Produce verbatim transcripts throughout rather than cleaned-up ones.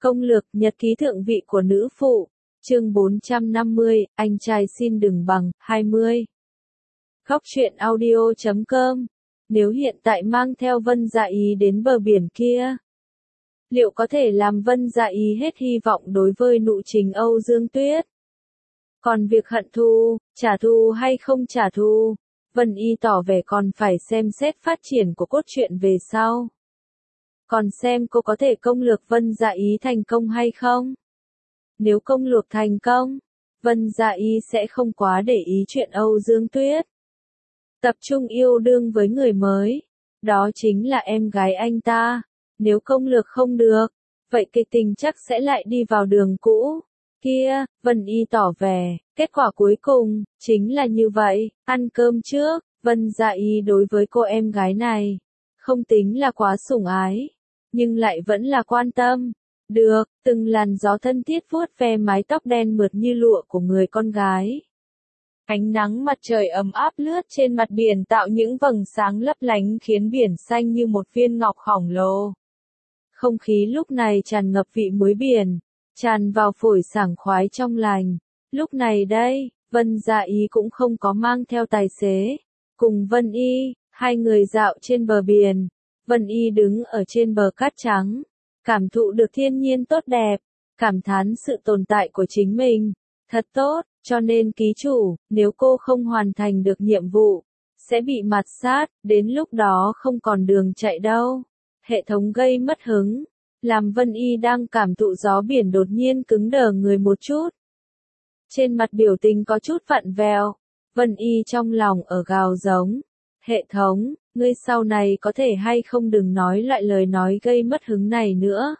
Công lược nhật ký thượng vị của nữ phụ, chương bốn trăm năm mươi, anh trai xin đừng bằng, hai mươi. Khóc chuyện audio chấm com. Nếu hiện tại mang theo Vân Dạ Ý đến bờ biển kia, liệu có thể làm Vân Dạ Ý hết hy vọng đối với nụ tình Âu Dương Tuyết? Còn việc hận thù, trả thù hay không trả thù, Vân Y tỏ vẻ còn phải xem xét phát triển của cốt truyện về sau. Còn xem cô có thể công lược Vân Dạ Ý thành công hay không. Nếu công lược thành công, Vân Dạ Ý sẽ không quá để ý chuyện Âu Dương Tuyết. Tập trung yêu đương với người mới, đó chính là em gái anh ta. Nếu công lược không được, vậy kịch tình chắc sẽ lại đi vào đường cũ. Kia, Vân Y tỏ vẻ, kết quả cuối cùng, chính là như vậy. Ăn cơm trước, Vân Dạ Ý đối với cô em gái này, không tính là quá sủng ái, nhưng lại vẫn là quan tâm. Được, từng làn gió thân thiết vuốt ve mái tóc đen mượt như lụa của người con gái. Ánh nắng mặt trời ấm áp lướt trên mặt biển tạo những vầng sáng lấp lánh khiến biển xanh như một viên ngọc khổng lồ. Không khí lúc này tràn ngập vị muối biển, tràn vào phổi sảng khoái trong lành. Lúc này đây, Vân Dạ Ý cũng không có mang theo tài xế. Cùng Vân Y, hai người dạo trên bờ biển. Vân Y đứng ở trên bờ cát trắng, cảm thụ được thiên nhiên tốt đẹp, cảm thán sự tồn tại của chính mình. Thật tốt, cho nên ký chủ, nếu cô không hoàn thành được nhiệm vụ, sẽ bị mạt sát, đến lúc đó không còn đường chạy đâu. Hệ thống gây mất hứng, làm Vân Y đang cảm thụ gió biển đột nhiên cứng đờ người một chút. Trên mặt biểu tình có chút vặn vẹo, Vân Y trong lòng ở gào giống. Hệ thống, ngươi sau này có thể hay không đừng nói lại lời nói gây mất hứng này nữa.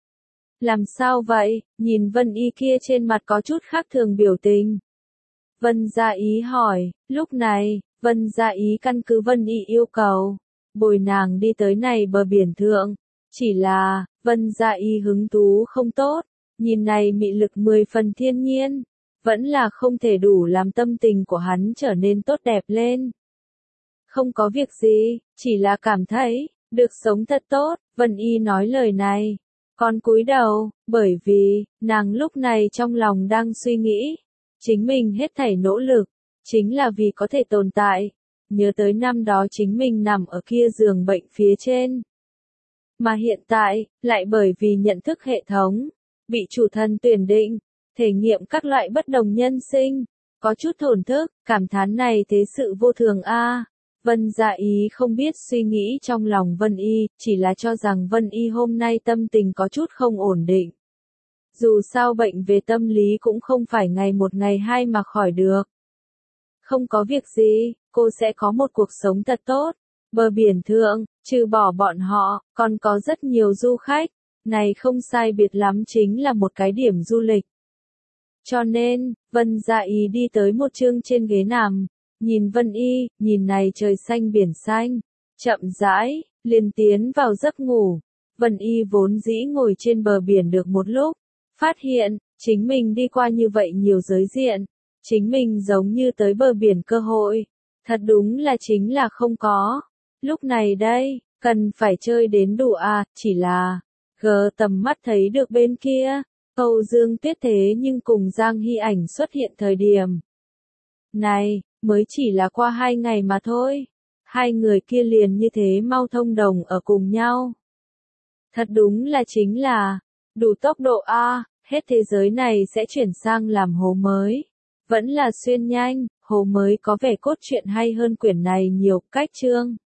Làm sao vậy? Nhìn Vân Y kia trên mặt có chút khác thường biểu tình. Vân Dạ Ý hỏi, lúc này, Vân Dạ Ý căn cứ Vân Y yêu cầu, bồi nàng đi tới này bờ biển thượng. Chỉ là, Vân Dạ Ý hứng thú không tốt, nhìn này mị lực mười phần thiên nhiên, vẫn là không thể đủ làm tâm tình của hắn trở nên tốt đẹp lên. Không có việc gì, chỉ là cảm thấy, được sống thật tốt, Vân Y nói lời này. Còn cúi đầu, bởi vì, nàng lúc này trong lòng đang suy nghĩ, chính mình hết thảy nỗ lực, chính là vì có thể tồn tại. Nhớ tới năm đó chính mình nằm ở kia giường bệnh phía trên. Mà hiện tại, lại bởi vì nhận thức hệ thống, bị chủ thần tuyển định, thể nghiệm các loại bất đồng nhân sinh, có chút thổn thức, cảm thán này thế sự vô thường a. Vân Dạ Ý không biết suy nghĩ trong lòng Vân Y, chỉ là cho rằng Vân Y hôm nay tâm tình có chút không ổn định. Dù sao bệnh về tâm lý cũng không phải ngày một ngày hai mà khỏi được. Không có việc gì, cô sẽ có một cuộc sống thật tốt. Bờ biển thượng, trừ bỏ bọn họ, còn có rất nhiều du khách. Này không sai biệt lắm chính là một cái điểm du lịch. Cho nên, Vân Dạ Ý đi tới một chương trên ghế nằm. Nhìn Vân Y, nhìn này trời xanh biển xanh, chậm rãi, liền tiến vào giấc ngủ. Vân Y vốn dĩ ngồi trên bờ biển được một lúc, phát hiện, chính mình đi qua như vậy nhiều giới diện, chính mình giống như tới bờ biển cơ hội, thật đúng là chính là không có. Lúc này đây, cần phải chơi đến đủ à, chỉ là, gờ tầm mắt thấy được bên kia, Âu Dương Tuyết thế nhưng cùng Giang Hy Ảnh xuất hiện thời điểm. Này, mới chỉ là qua hai ngày mà thôi. Hai người kia liền như thế mau thông đồng ở cùng nhau. Thật đúng là chính là, đủ tốc độ a, hết thế giới này sẽ chuyển sang làm hồ mới. Vẫn là xuyên nhanh, hồ mới có vẻ cốt truyện hay hơn quyển này nhiều cách chương.